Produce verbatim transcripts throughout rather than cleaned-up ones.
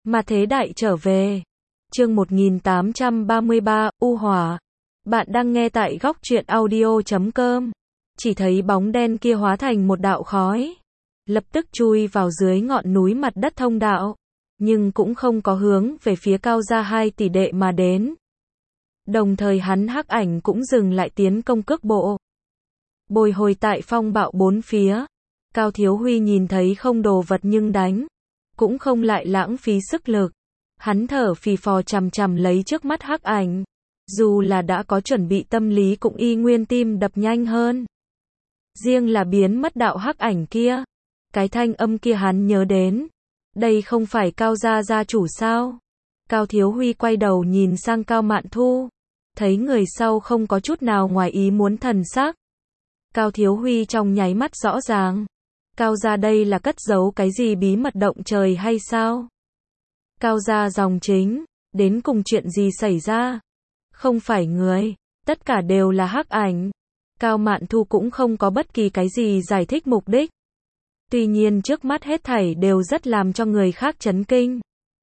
Mà thế đại trở về. Chương một nghìn tám trăm ba mươi ba, U Hỏa. Bạn đang nghe tại góc truyện audio chấm com. Chỉ thấy bóng đen kia hóa thành một đạo khói, lập tức chui vào dưới ngọn núi mặt đất thông đạo, nhưng cũng không có hướng về phía Cao gia hai tỷ đệ mà đến. Đồng thời hắn hắc ảnh cũng dừng lại tiến công cước bộ. Bồi hồi tại phong bạo bốn phía, Cao Thiếu Huy nhìn thấy không đồ vật nhưng đánh, cũng không lại lãng phí sức lực. Hắn thở phì phò chằm chằm lấy trước mắt hắc ảnh, dù là đã có chuẩn bị tâm lý cũng y nguyên tim đập nhanh hơn. Riêng là biến mất đạo hắc ảnh kia, cái thanh âm kia hắn nhớ đến, đây không phải Cao gia gia chủ sao? Cao Thiếu Huy quay đầu nhìn sang Cao Mạn Thu, thấy người sau không có chút nào ngoài ý muốn thần sắc. Cao Thiếu Huy trong nháy mắt rõ ràng, Cao gia đây là cất giấu cái gì bí mật động trời hay sao? Cao gia dòng chính, đến cùng chuyện gì xảy ra? Không phải người, tất cả đều là hắc ảnh. Cao Mạn Thu cũng không có bất kỳ cái gì giải thích mục đích. Tuy nhiên trước mắt hết thảy đều rất làm cho người khác chấn kinh.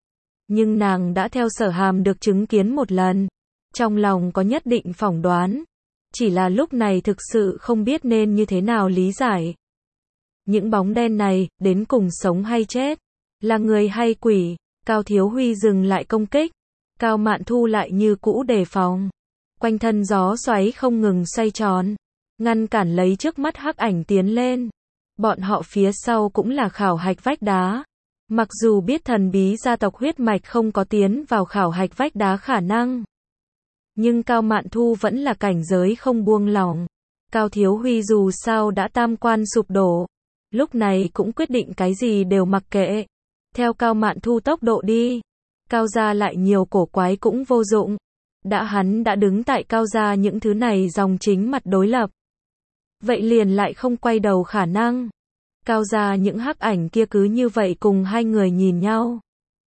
Nhưng nàng đã theo Sở Hàm được chứng kiến một lần, trong lòng có nhất định phỏng đoán, chỉ là lúc này thực sự không biết nên như thế nào lý giải. Những bóng đen này, đến cùng sống hay chết? Là người hay quỷ? Cao Thiếu Huy dừng lại công kích, Cao Mạn Thu lại như cũ đề phòng. Quanh thân gió xoáy không ngừng xoay tròn, ngăn cản lấy trước mắt hắc ảnh tiến lên. Bọn họ phía sau cũng là khảo hạch vách đá. Mặc dù biết thần bí gia tộc huyết mạch không có tiến vào khảo hạch vách đá khả năng, nhưng Cao Mạn Thu vẫn là cảnh giới không buông lỏng. Cao Thiếu Huy dù sao đã tam quan sụp đổ, lúc này cũng quyết định cái gì đều mặc kệ. Theo Cao Mạn Thu tốc độ đi, Cao gia lại nhiều cổ quái cũng vô dụng. Đã hắn đã đứng tại Cao gia những thứ này dòng chính mặt đối lập, vậy liền lại không quay đầu khả năng. Cao gia những hắc ảnh kia cứ như vậy cùng hai người nhìn nhau,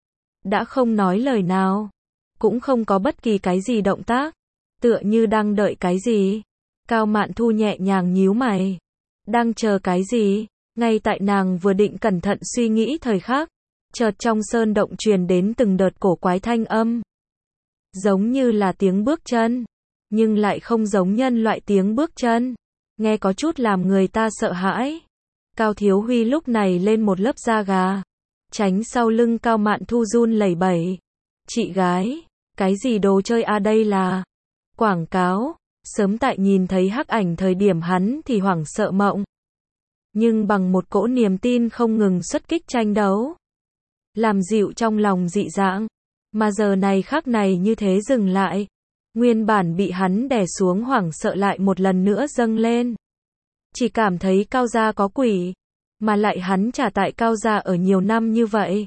đã không nói lời nào, cũng không có bất kỳ cái gì động tác, tựa như đang đợi cái gì. Cao Mạn Thu nhẹ nhàng nhíu mày, đang chờ cái gì? Ngay tại nàng vừa định cẩn thận suy nghĩ thời khắc, chợt trong sơn động truyền đến từng đợt cổ quái thanh âm, giống như là tiếng bước chân, nhưng lại không giống nhân loại tiếng bước chân, nghe có chút làm người ta sợ hãi. Cao Thiếu Huy lúc này lên một lớp da gà, tránh sau lưng Cao Mạn Thu run lẩy bẩy. Chị gái, cái gì đồ chơi à, đây là quảng cáo? Sớm tại nhìn thấy hắc ảnh thời điểm hắn thì hoảng sợ mộng, nhưng bằng một cỗ niềm tin không ngừng xuất kích tranh đấu, làm dịu trong lòng dị dạng. Mà giờ này khắc này như thế dừng lại, nguyên bản bị hắn đè xuống hoảng sợ lại một lần nữa dâng lên. Chỉ cảm thấy Cao gia có quỷ, mà lại hắn trả tại Cao gia ở nhiều năm như vậy.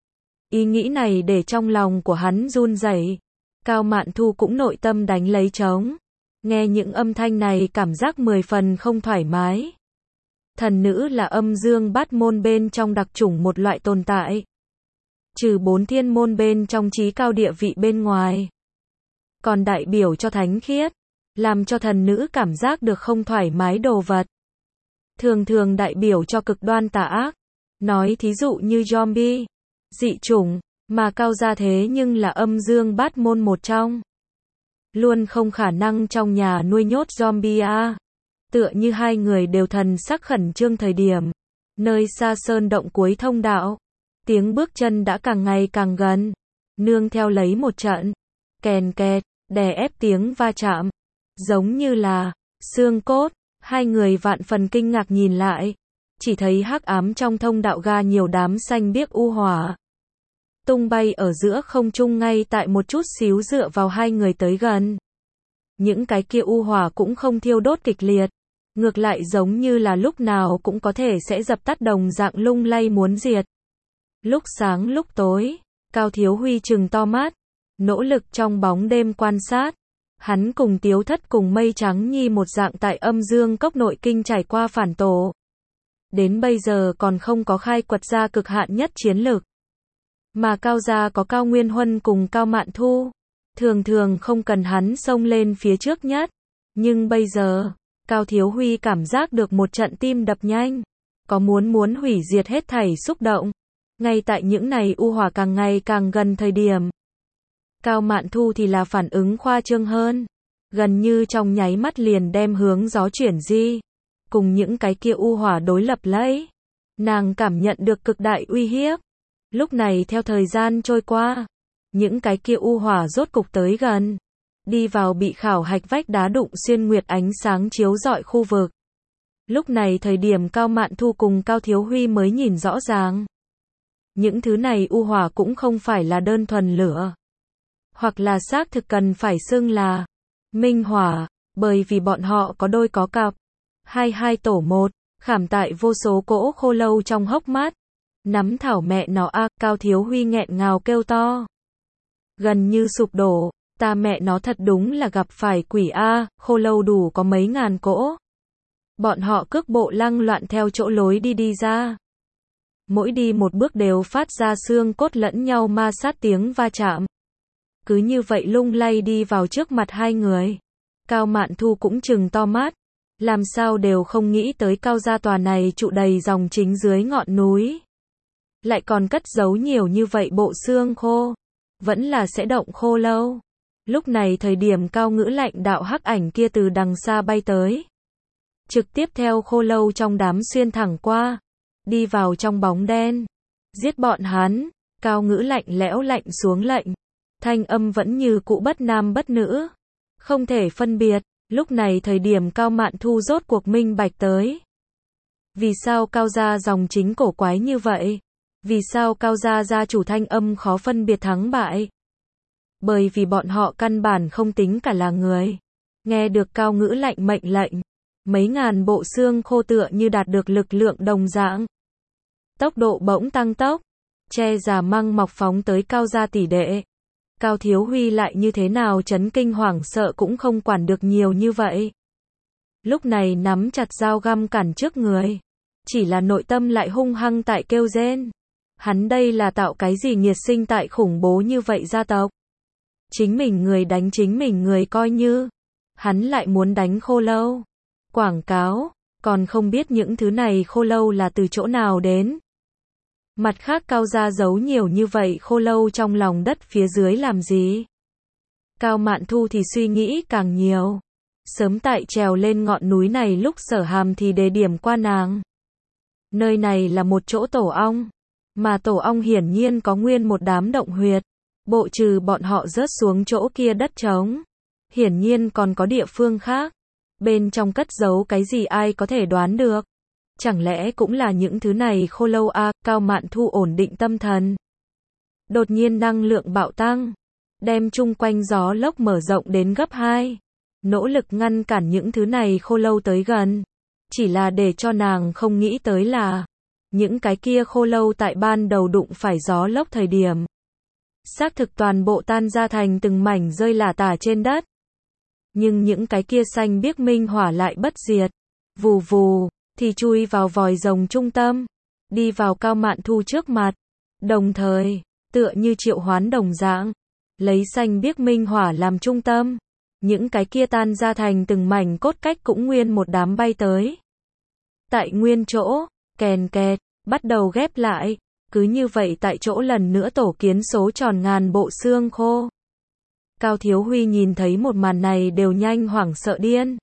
Ý nghĩ này để trong lòng của hắn run rẩy. Cao Mạn Thu cũng nội tâm đánh lấy trống, nghe những âm thanh này cảm giác mười phần không thoải mái. Thần nữ là âm dương bát môn bên trong đặc chủng một loại tồn tại, trừ bốn thiên môn bên trong trí cao địa vị bên ngoài, còn đại biểu cho thánh khiết, làm cho thần nữ cảm giác được không thoải mái đồ vật. Thường thường đại biểu cho cực đoan tà ác, nói thí dụ như zombie, dị chủng, mà Cao gia thế nhưng là âm dương bát môn một trong. Luôn không khả năng trong nhà nuôi nhốt zombie à. Tựa như hai người đều thần sắc khẩn trương thời điểm, nơi xa sơn động cuối thông đạo, tiếng bước chân đã càng ngày càng gần, nương theo lấy một trận kèn kẹt, đè ép tiếng va chạm, giống như là xương cốt. Hai người vạn phần kinh ngạc nhìn lại, chỉ thấy hắc ám trong thông đạo ga nhiều đám xanh biếc u hỏa, tung bay ở giữa không trung ngay tại một chút xíu dựa vào hai người tới gần. Những cái kia u hỏa cũng không thiêu đốt kịch liệt, ngược lại giống như là lúc nào cũng có thể sẽ dập tắt đồng dạng lung lay muốn diệt. Lúc sáng lúc tối, Cao Thiếu Huy trừng to mắt, nỗ lực trong bóng đêm quan sát. Hắn cùng Tiếu Thất cùng Mây Trắng Nhi một dạng tại âm dương cốc nội kinh trải qua phản tổ, đến bây giờ còn không có khai quật ra cực hạn nhất chiến lực. Mà Cao gia có Cao Nguyên Huân cùng Cao Mạn Thu, thường thường không cần hắn xông lên phía trước nhất. Nhưng bây giờ, Cao Thiếu Huy cảm giác được một trận tim đập nhanh, có muốn muốn hủy diệt hết thảy xúc động. Ngay tại những này u hỏa càng ngày càng gần thời điểm, Cao Mạn Thu thì là phản ứng khoa trương hơn, gần như trong nháy mắt liền đem hướng gió chuyển di, cùng những cái kia u hỏa đối lập lấy. Nàng cảm nhận được cực đại uy hiếp. Lúc này theo thời gian trôi qua, những cái kia u hỏa rốt cục tới gần, đi vào bị khảo hạch vách đá đụng xuyên nguyệt ánh sáng chiếu rọi khu vực. Lúc này thời điểm Cao Mạn Thu cùng Cao Thiếu Huy mới nhìn rõ ràng. Những thứ này u hỏa cũng không phải là đơn thuần lửa, hoặc là xác thực cần phải xưng là minh hỏa, bởi vì bọn họ có đôi có cặp, hai hai tổ một, khảm tại vô số cỗ khô lâu trong hốc mắt. Nắm thảo mẹ nó a, Cao Thiếu Huy nghẹn ngào kêu to. Gần như sụp đổ, ta mẹ nó thật đúng là gặp phải quỷ a, khô lâu đủ có mấy ngàn cỗ. Bọn họ cước bộ lăng loạn theo chỗ lối đi đi ra. Mỗi đi một bước đều phát ra xương cốt lẫn nhau ma sát tiếng va chạm. Cứ như vậy lung lay đi vào trước mặt hai người. Cao Mạn Thu cũng trừng to mắt. Làm sao đều không nghĩ tới Cao gia tòa này trụ đầy dòng chính dưới ngọn núi. Lại còn cất giấu nhiều như vậy bộ xương khô. Vẫn là sẽ động khô lâu. Lúc này thời điểm Cao Ngữ Lạnh đạo hắc ảnh kia từ đằng xa bay tới. Trực tiếp theo khô lâu trong đám xuyên thẳng qua. Đi vào trong bóng đen. Giết bọn hắn. Cao Ngữ Lạnh lẽo lạnh xuống lệnh. Thanh âm vẫn như cũ bất nam bất nữ. Không thể phân biệt. Lúc này thời điểm Cao Mạn Thu rốt cuộc minh bạch tới. Vì sao Cao gia dòng chính cổ quái như vậy? Vì sao Cao gia gia chủ thanh âm khó phân biệt thắng bại? Bởi vì bọn họ căn bản không tính cả là người. Nghe được Cao Ngữ Lạnh mệnh lệnh, mấy ngàn bộ xương khô tựa như đạt được lực lượng đồng dạng. Tốc độ bỗng tăng tốc, che già măng mọc phóng tới Cao gia tỷ đệ. Cao Thiếu Huy lại như thế nào chấn kinh hoảng sợ cũng không quản được nhiều như vậy. Lúc này nắm chặt dao găm cản trước người. Chỉ là nội tâm lại hung hăng tại kêu rên. Hắn đây là tạo cái gì nghiệt sinh tại khủng bố như vậy gia tộc. Chính mình người đánh chính mình người coi như. Hắn lại muốn đánh khô lâu. Quảng cáo, còn không biết những thứ này khô lâu là từ chỗ nào đến. Mặt khác Cao gia giấu nhiều như vậy khô lâu trong lòng đất phía dưới làm gì? Cao Mạn Thu thì suy nghĩ càng nhiều. Sớm tại trèo lên ngọn núi này lúc Sở Hàm thì đề điểm qua nàng. Nơi này là một chỗ tổ ong. Mà tổ ong hiển nhiên có nguyên một đám động huyệt. Bộ trừ bọn họ rớt xuống chỗ kia đất trống. Hiển nhiên còn có địa phương khác. Bên trong cất giấu cái gì ai có thể đoán được. Chẳng lẽ cũng là những thứ này khô lâu a, à? Cao Mạn Thu ổn định tâm thần. Đột nhiên năng lượng bạo tăng. Đem chung quanh gió lốc mở rộng đến gấp hai. Nỗ lực ngăn cản những thứ này khô lâu tới gần. Chỉ là để cho nàng không nghĩ tới là những cái kia khô lâu tại ban đầu đụng phải gió lốc thời điểm. Xác thực toàn bộ tan ra thành từng mảnh rơi lả tả trên đất. Nhưng những cái kia xanh biếc minh hỏa lại bất diệt. Vù vù, thì chui vào vòi rồng trung tâm. Đi vào Cao Mạn Thu trước mặt. Đồng thời, tựa như triệu hoán đồng dạng. Lấy xanh biếc minh hỏa làm trung tâm. Những cái kia tan ra thành từng mảnh cốt cách cũng nguyên một đám bay tới. Tại nguyên chỗ, kèn kẹt, bắt đầu ghép lại. Cứ như vậy tại chỗ lần nữa tổ kiến số tròn ngàn bộ xương khô. Cao Thiếu Huy nhìn thấy một màn này đều nhanh hoảng sợ điên.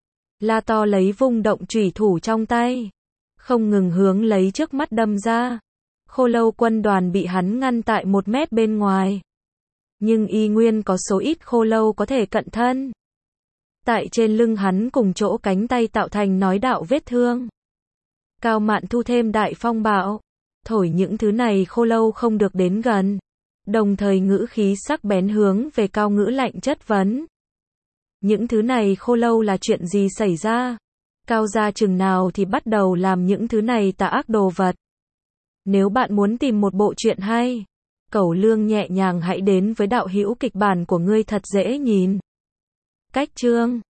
La to lấy vung động chủy thủ trong tay. Không ngừng hướng lấy trước mắt đâm ra. Khô lâu quân đoàn bị hắn ngăn tại một mét bên ngoài. Nhưng y nguyên có số ít khô lâu có thể cận thân. Tại trên lưng hắn cùng chỗ cánh tay tạo thành nói đạo vết thương. Cao Mạn Thu thêm đại phong bạo. Thổi những thứ này khô lâu không được đến gần. Đồng thời ngữ khí sắc bén hướng về Cao Ngữ Lạnh chất vấn. Những thứ này khô lâu là chuyện gì xảy ra? Cao gia chừng nào thì bắt đầu làm những thứ này tà ác đồ vật. Nếu bạn muốn tìm một bộ truyện hay, Cẩu Lương nhẹ nhàng hãy đến với đạo hữu kịch bản của ngươi thật dễ nhìn. Cách chương